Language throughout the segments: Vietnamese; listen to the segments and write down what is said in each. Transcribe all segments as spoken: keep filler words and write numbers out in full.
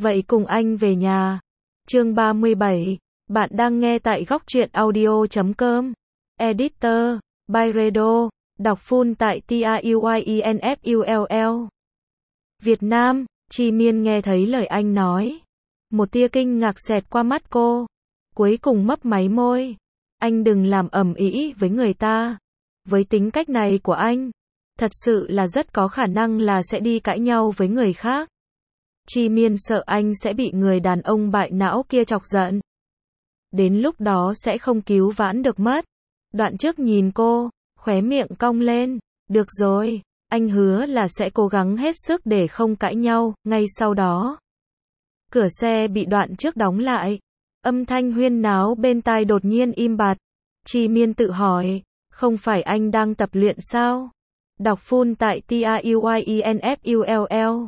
Vậy cùng anh về nhà. Chương ba mươi bảy. Bạn đang nghe tại góc truyện audio chấm com. Editor, Byredo, đọc full tại tuyenfull. Việt Nam, Chi Miên nghe thấy lời anh nói. Một tia kinh ngạc xẹt qua mắt cô. Cuối cùng mấp máy môi. Anh đừng làm ầm ĩ với người ta. Với tính cách này của anh, thật sự là rất có khả năng là sẽ đi cãi nhau với người khác. Chi Miên sợ anh sẽ bị người đàn ông bại não kia chọc giận. Đến lúc đó sẽ không cứu vãn được mất. Đoạn trước nhìn cô, khóe miệng cong lên. Được rồi, anh hứa là sẽ cố gắng hết sức để không cãi nhau. Ngay sau đó, cửa xe bị Đoạn trước đóng lại. Âm thanh huyên náo bên tai đột nhiên im bặt. Chi Miên tự hỏi, không phải anh đang tập luyện sao? Đọc full tại tuyenfull.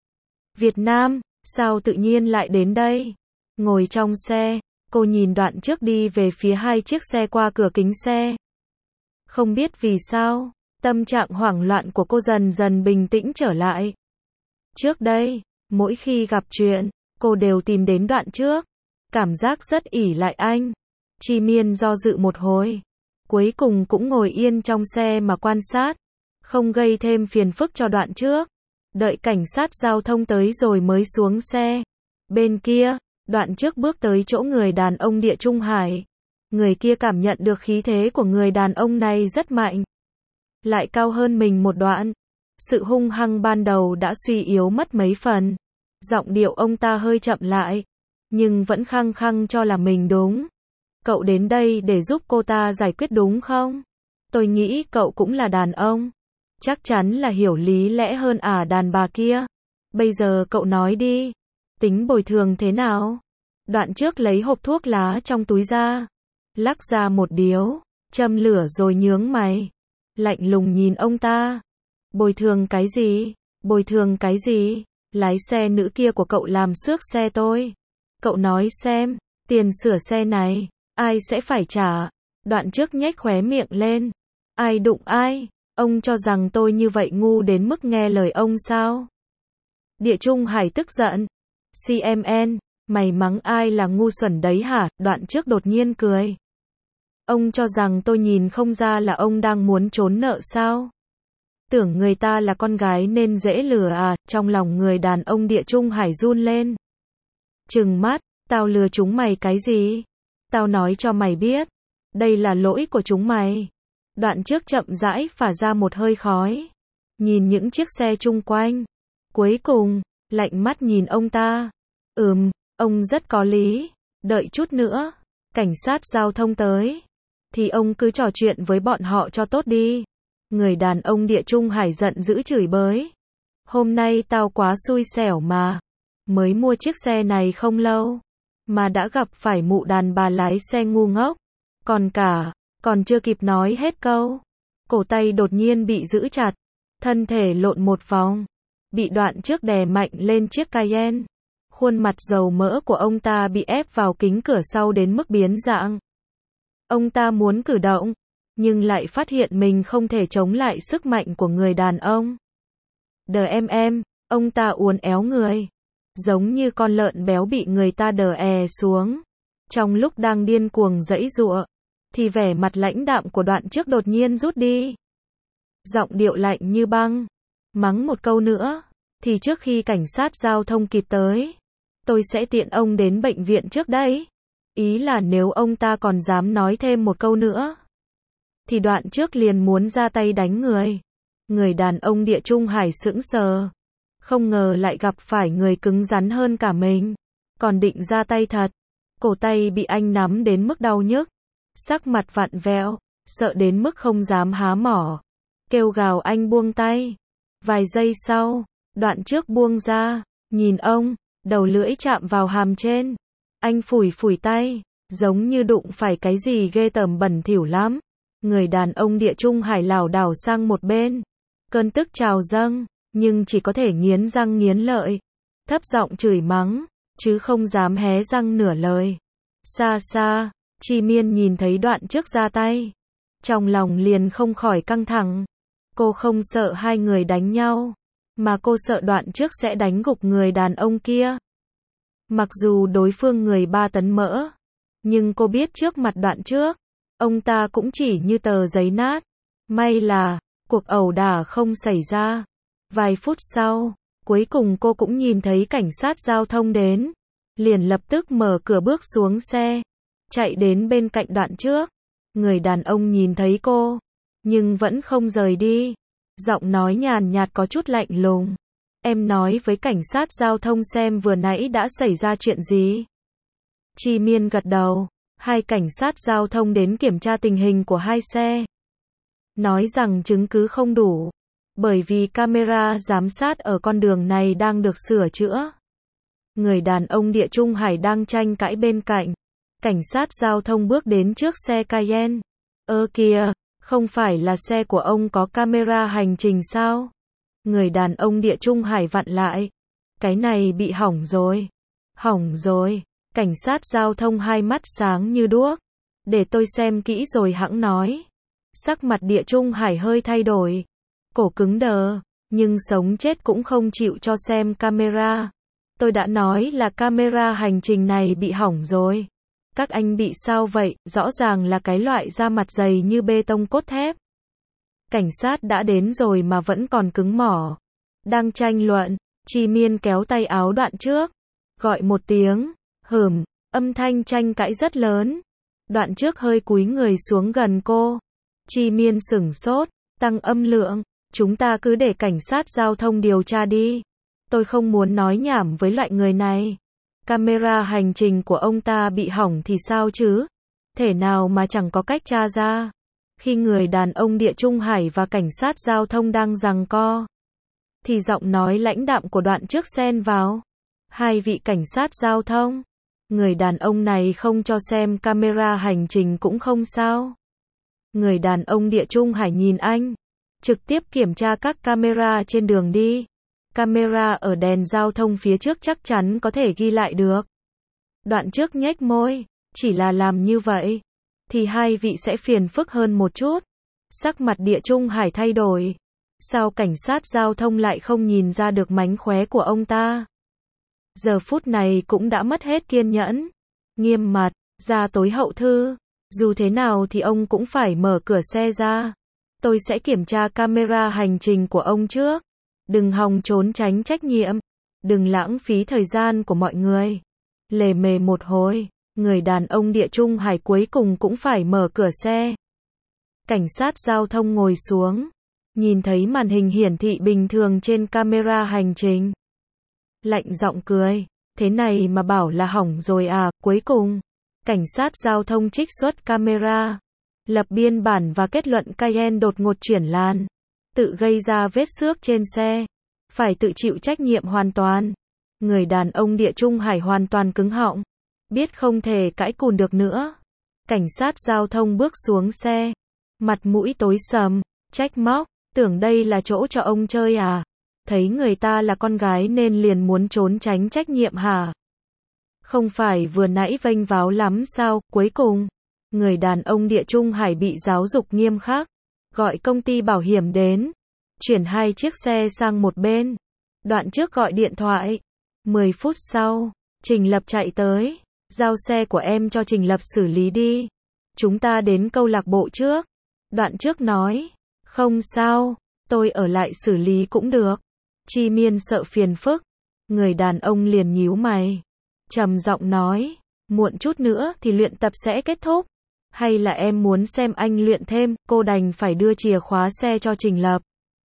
Việt Nam, sao tự nhiên lại đến đây? Ngồi trong xe, cô nhìn Đoạn trước đi về phía hai chiếc xe qua cửa kính xe. Không biết vì sao, tâm trạng hoảng loạn của cô dần dần bình tĩnh trở lại. Trước đây, mỗi khi gặp chuyện, cô đều tìm đến Đoạn trước. Cảm giác rất ỷ lại anh. Chi Miên do dự một hồi. Cuối cùng cũng ngồi yên trong xe mà quan sát. Không gây thêm phiền phức cho Đoạn trước. Đợi cảnh sát giao thông tới rồi mới xuống xe. Bên kia, Đoạn trước bước tới chỗ người đàn ông Địa Trung Hải. Người kia cảm nhận được khí thế của người đàn ông này rất mạnh. Lại cao hơn mình một đoạn. Sự hung hăng ban đầu đã suy yếu mất mấy phần. Giọng điệu ông ta hơi chậm lại. Nhưng vẫn khăng khăng cho là mình đúng. Cậu đến đây để giúp cô ta giải quyết đúng không? Tôi nghĩ cậu cũng là đàn ông. Chắc chắn là hiểu lý lẽ hơn ả đàn bà kia. Bây giờ cậu nói đi. Tính bồi thường thế nào? Đoạn trước lấy hộp thuốc lá trong túi ra. Lắc ra một điếu. Châm lửa rồi nhướng mày. Lạnh lùng nhìn ông ta. Bồi thường cái gì? Bồi thường cái gì? Lái xe nữ kia của cậu làm xước xe tôi. Cậu nói xem, tiền sửa xe này, ai sẽ phải trả? Đoạn trước nhếch khóe miệng lên. Ai đụng ai? Ông cho rằng tôi như vậy ngu đến mức nghe lời ông sao? Địa Trung Hải tức giận. xê em en, mày mắng ai là ngu xuẩn đấy hả? Đoạn trước đột nhiên cười. Ông cho rằng tôi nhìn không ra là ông đang muốn trốn nợ sao? Tưởng người ta là con gái nên dễ lừa à? Trong lòng người đàn ông Địa Trung Hải run lên. Trừng mắt, tao lừa chúng mày cái gì? Tao nói cho mày biết, đây là lỗi của chúng mày. Đoạn trước chậm rãi phả ra một hơi khói. Nhìn những chiếc xe chung quanh. Cuối cùng, lạnh mắt nhìn ông ta. Ừm, ông rất có lý. Đợi chút nữa, cảnh sát giao thông tới. Thì ông cứ trò chuyện với bọn họ cho tốt đi. Người đàn ông Địa Trung Hải giận dữ chửi bới. Hôm nay tao quá xui xẻo mà. Mới mua chiếc xe này không lâu, mà đã gặp phải mụ đàn bà lái xe ngu ngốc. Còn cả, còn chưa kịp nói hết câu. Cổ tay đột nhiên bị giữ chặt. Thân thể lộn một vòng. Bị Đoạn trước đè mạnh lên chiếc Cayenne. Khuôn mặt dầu mỡ của ông ta bị ép vào kính cửa sau đến mức biến dạng. Ông ta muốn cử động, nhưng lại phát hiện mình không thể chống lại sức mạnh của người đàn ông. Đờ em em, ông ta uốn éo người. Giống như con lợn béo bị người ta đờ è xuống. Trong lúc đang điên cuồng giãy giụa, thì vẻ mặt lãnh đạm của Đoạn trước đột nhiên rút đi. Giọng điệu lạnh như băng. Mắng một câu nữa, thì trước khi cảnh sát giao thông kịp tới, tôi sẽ tiện ông đến bệnh viện trước đấy. Ý là nếu ông ta còn dám nói thêm một câu nữa, thì Đoạn trước liền muốn ra tay đánh người. Người đàn ông Địa Trung Hải sững sờ. Không ngờ lại gặp phải người cứng rắn hơn cả mình. Còn định ra tay thật. Cổ tay bị anh nắm đến mức đau nhức. Sắc mặt vặn vẹo, sợ đến mức không dám há mỏ. Kêu gào anh buông tay. Vài giây sau, Đoạn trước buông ra. Nhìn ông, đầu lưỡi chạm vào hàm trên. Anh phủi phủi tay, giống như đụng phải cái gì ghê tởm bẩn thỉu lắm. Người đàn ông Địa Trung Hải lảo đảo sang một bên. Cơn tức trào dâng. Nhưng chỉ có thể nghiến răng nghiến lợi, thấp giọng chửi mắng, chứ không dám hé răng nửa lời. Xa xa, Chi Miên nhìn thấy Đoạn trước ra tay. Trong lòng liền không khỏi căng thẳng. Cô không sợ hai người đánh nhau, mà cô sợ Đoạn trước sẽ đánh gục người đàn ông kia. Mặc dù đối phương người ba tấn mỡ, nhưng cô biết trước mặt Đoạn Trước, ông ta cũng chỉ như tờ giấy nát. May là, cuộc ẩu đả không xảy ra. Vài phút sau, cuối cùng cô cũng nhìn thấy cảnh sát giao thông đến. Liền lập tức mở cửa bước xuống xe, chạy đến bên cạnh Đoạn Trước. Người đàn ông nhìn thấy cô, nhưng vẫn không rời đi. Giọng nói nhàn nhạt có chút lạnh lùng. Em nói với cảnh sát giao thông xem vừa nãy đã xảy ra chuyện gì. Chi Miên gật đầu. Hai cảnh sát giao thông đến kiểm tra tình hình của hai xe. Nói rằng chứng cứ không đủ. Bởi vì camera giám sát ở con đường này đang được sửa chữa. Người đàn ông Địa Trung Hải đang tranh cãi bên cạnh. Cảnh sát giao thông bước đến trước xe Cayenne. Ơ kìa, không phải là xe của ông có camera hành trình sao? Người đàn ông Địa Trung Hải vặn lại. Cái này bị hỏng rồi. Hỏng rồi. Cảnh sát giao thông hai mắt sáng như đuốc. Để tôi xem kỹ rồi hẵng nói. Sắc mặt Địa Trung Hải hơi thay đổi. Cổ cứng đờ. Nhưng sống chết cũng không chịu cho xem camera. Tôi đã nói là camera hành trình này bị hỏng rồi. Các anh bị sao vậy? Rõ ràng là cái loại da mặt dày như bê tông cốt thép. Cảnh sát đã đến rồi mà vẫn còn cứng mỏ. Đang tranh luận, Chi Miên kéo tay áo Đoạn Trước. Gọi một tiếng, hừm, âm thanh tranh cãi rất lớn. Đoạn Trước hơi cúi người xuống gần cô. Chi Miên sửng sốt, tăng âm lượng. Chúng ta cứ để cảnh sát giao thông điều tra đi. Tôi không muốn nói nhảm với loại người này. Camera hành trình của ông ta bị hỏng thì sao chứ? Thể nào mà chẳng có cách tra ra. Khi người đàn ông Địa Trung Hải và cảnh sát giao thông đang giằng co, thì giọng nói lãnh đạm của Đoạn Trước xen vào. Hai vị cảnh sát giao thông. Người đàn ông này không cho xem camera hành trình cũng không sao. Người đàn ông Địa Trung Hải nhìn anh. Trực tiếp kiểm tra các camera trên đường đi. Camera ở đèn giao thông phía trước chắc chắn có thể ghi lại được. Đoạn Trước nhếch môi. Chỉ là làm như vậy thì hai vị sẽ phiền phức hơn một chút. Sắc mặt Địa Trung Hải thay đổi. Sao cảnh sát giao thông lại không nhìn ra được mánh khóe của ông ta? Giờ phút này cũng đã mất hết kiên nhẫn. Nghiêm mặt, ra tối hậu thư. Dù thế nào thì ông cũng phải mở cửa xe ra. Tôi sẽ kiểm tra camera hành trình của ông trước. Đừng hòng trốn tránh trách nhiệm. Đừng lãng phí thời gian của mọi người. Lề mề một hồi, người đàn ông Địa Trung Hải cuối cùng cũng phải mở cửa xe. Cảnh sát giao thông ngồi xuống. Nhìn thấy màn hình hiển thị bình thường trên camera hành trình. Lạnh giọng cười. Thế này mà bảo là hỏng rồi à? Cuối cùng, cảnh sát giao thông trích xuất camera. Lập biên bản và kết luận Cayenne đột ngột chuyển làn. Tự gây ra vết xước trên xe. Phải tự chịu trách nhiệm hoàn toàn. Người đàn ông Địa Trung Hải hoàn toàn cứng họng. Biết không thể cãi cùn được nữa. Cảnh sát giao thông bước xuống xe. Mặt mũi tối sầm. Trách móc. Tưởng đây là chỗ cho ông chơi à? Thấy người ta là con gái nên liền muốn trốn tránh trách nhiệm hả? Không phải vừa nãy vênh váo lắm sao? Cuối cùng, người đàn ông Địa Trung Hải bị giáo dục nghiêm khắc. Gọi công ty bảo hiểm đến. Chuyển hai chiếc xe sang một bên. Đoạn Trước gọi điện thoại. mười phút sau, Trình Lập chạy tới. Giao xe của em cho Trình Lập xử lý đi. Chúng ta đến câu lạc bộ trước. Đoạn Trước nói. Không sao, tôi ở lại xử lý cũng được. Chi Miên sợ phiền phức. Người đàn ông liền nhíu mày. Trầm giọng nói. Muộn chút nữa thì luyện tập sẽ kết thúc. Hay là em muốn xem anh luyện thêm? Cô đành phải đưa chìa khóa xe cho Trình Lập.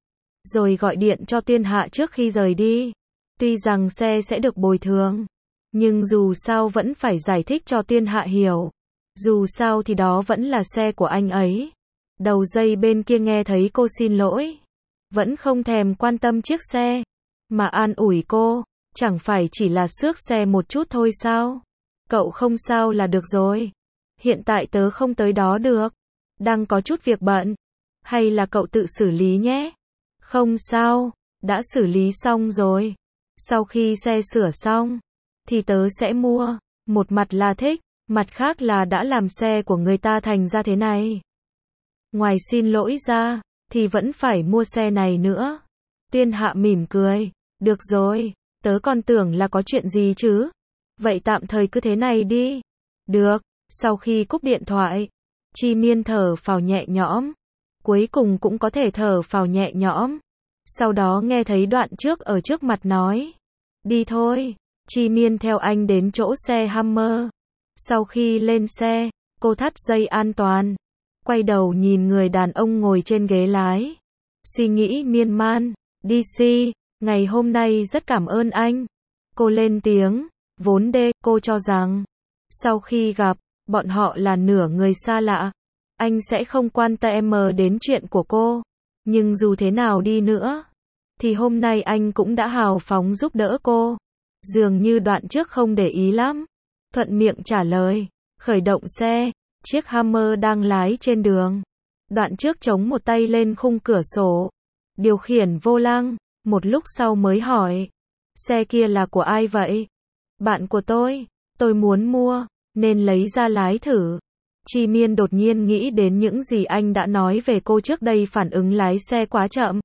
Rồi gọi điện cho Tiên Hạ trước khi rời đi. Tuy rằng xe sẽ được bồi thường. Nhưng dù sao vẫn phải giải thích cho Tiên Hạ hiểu. Dù sao thì đó vẫn là xe của anh ấy. Đầu dây bên kia nghe thấy cô xin lỗi. Vẫn không thèm quan tâm chiếc xe. Mà an ủi cô. Chẳng phải chỉ là xước xe một chút thôi sao? Cậu không sao là được rồi. Hiện tại tớ không tới đó được. Đang có chút việc bận. Hay là cậu tự xử lý nhé? Không sao. Đã xử lý xong rồi. Sau khi xe sửa xong. Thì tớ sẽ mua. Một mặt là thích. Mặt khác là đã làm xe của người ta thành ra thế này. Ngoài xin lỗi ra. Thì vẫn phải mua xe này nữa. Tiên Hạ mỉm cười. Được rồi. Tớ còn tưởng là có chuyện gì chứ. Vậy tạm thời cứ thế này đi. Được, sau khi cúp điện thoại, Chi Miên thở phào nhẹ nhõm. Cuối cùng cũng có thể thở phào nhẹ nhõm. Sau đó nghe thấy Đoạn Trước ở trước mặt nói. Đi thôi. Chi Miên theo anh đến chỗ xe Hummer. Sau khi lên xe, cô thắt dây an toàn. Quay đầu nhìn người đàn ông ngồi trên ghế lái. Suy nghĩ miên man. đê xê, ngày hôm nay rất cảm ơn anh. Cô lên tiếng. Vốn đê, cô cho rằng. Sau khi gặp, bọn họ là nửa người xa lạ. Anh sẽ không quan tâm đến chuyện của cô. Nhưng dù thế nào đi nữa, thì hôm nay anh cũng đã hào phóng giúp đỡ cô. Dường như Đoạn Trước không để ý lắm. Thuận miệng trả lời. Khởi động xe. Chiếc Hummer đang lái trên đường. Đoạn Trước chống một tay lên khung cửa sổ. Điều khiển vô lăng. Một lúc sau mới hỏi. Xe kia là của ai vậy? Bạn của tôi. Tôi muốn mua, nên lấy ra lái thử. Chi Miên đột nhiên nghĩ đến những gì anh đã nói về cô trước đây, phản ứng lái xe quá chậm.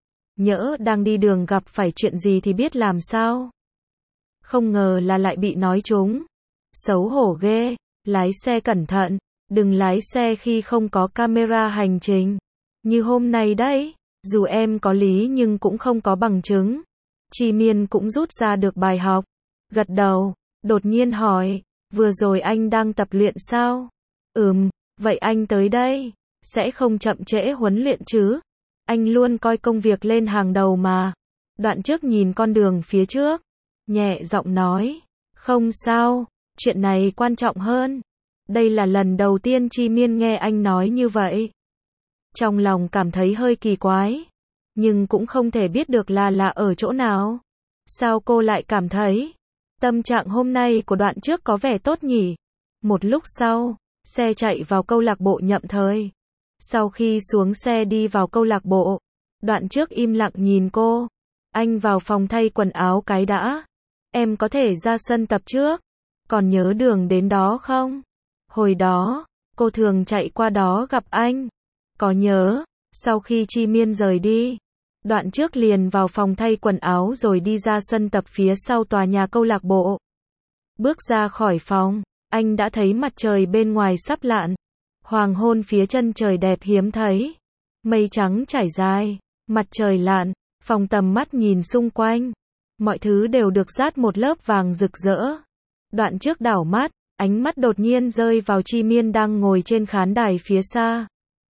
Nhỡ đang đi đường gặp phải chuyện gì thì biết làm sao. Không ngờ là lại bị nói trúng. Xấu hổ ghê. Lái xe cẩn thận. Đừng lái xe khi không có camera hành trình. Như hôm nay đấy. Dù em có lý nhưng cũng không có bằng chứng. Chi Miên cũng rút ra được bài học. Gật đầu. Đột nhiên hỏi. Vừa rồi anh đang tập luyện sao? Ừm. Vậy anh tới đây. Sẽ không chậm trễ huấn luyện chứ? Anh luôn coi công việc lên hàng đầu mà. Đoạn Trước nhìn con đường phía trước. Nhẹ giọng nói. Không sao. Chuyện này quan trọng hơn. Đây là lần đầu tiên Chi Miên nghe anh nói như vậy. Trong lòng cảm thấy hơi kỳ quái. Nhưng cũng không thể biết được là là ở chỗ nào. Sao cô lại cảm thấy tâm trạng hôm nay của Đoạn Trước có vẻ tốt nhỉ? Một lúc sau, xe chạy vào câu lạc bộ Nhậm Thời. Sau khi xuống xe đi vào câu lạc bộ, Đoạn Trước im lặng nhìn cô. Anh vào phòng thay quần áo cái đã. Em có thể ra sân tập trước. Còn nhớ đường đến đó không? Hồi đó, cô thường chạy qua đó gặp anh. Có nhớ. Sau khi Chi Miên rời đi, Đoạn Trước liền vào phòng thay quần áo rồi đi ra sân tập phía sau tòa nhà câu lạc bộ. Bước ra khỏi phòng, anh đã thấy mặt trời bên ngoài sắp lặn. Hoàng hôn phía chân trời đẹp hiếm thấy. Mây trắng trải dài, mặt trời lặn, phòng tầm mắt nhìn xung quanh. Mọi thứ đều được dát một lớp vàng rực rỡ. Đoạn Trước đảo mắt, ánh mắt đột nhiên rơi vào Chi Miên đang ngồi trên khán đài phía xa.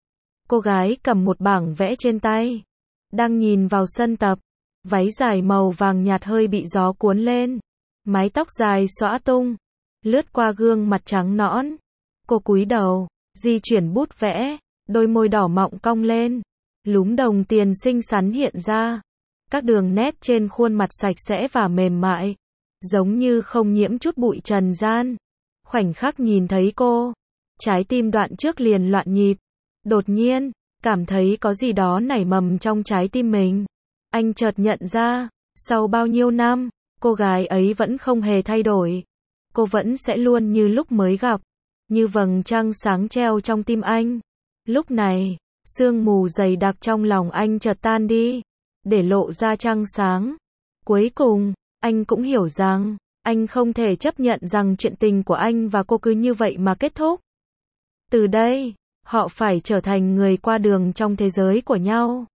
Cô gái cầm một bảng vẽ trên tay, đang nhìn vào sân tập. Váy dài màu vàng nhạt hơi bị gió cuốn lên. Mái tóc dài xõa tung, lướt qua gương mặt trắng nõn. Cô cúi đầu, di chuyển bút vẽ, đôi môi đỏ mọng cong lên. Lúm đồng tiền xinh xắn hiện ra. Các đường nét trên khuôn mặt sạch sẽ và mềm mại, giống như không nhiễm chút bụi trần gian. Khoảnh khắc nhìn thấy cô, trái tim Đoạn Trước liền loạn nhịp. Đột nhiên, cảm thấy có gì đó nảy mầm trong trái tim mình. Anh chợt nhận ra, sau bao nhiêu năm, cô gái ấy vẫn không hề thay đổi. Cô vẫn sẽ luôn như lúc mới gặp, như vầng trăng sáng treo trong tim anh. Lúc này, sương mù dày đặc trong lòng anh chợt tan đi, để lộ ra trăng sáng. Cuối cùng, anh cũng hiểu rằng, anh không thể chấp nhận rằng chuyện tình của anh và cô cứ như vậy mà kết thúc. Từ đây, họ phải trở thành người qua đường trong thế giới của nhau.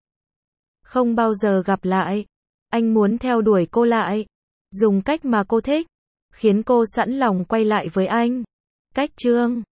Không bao giờ gặp lại. Anh muốn theo đuổi cô lại, dùng cách mà cô thích, khiến cô sẵn lòng quay lại với anh. Cách chương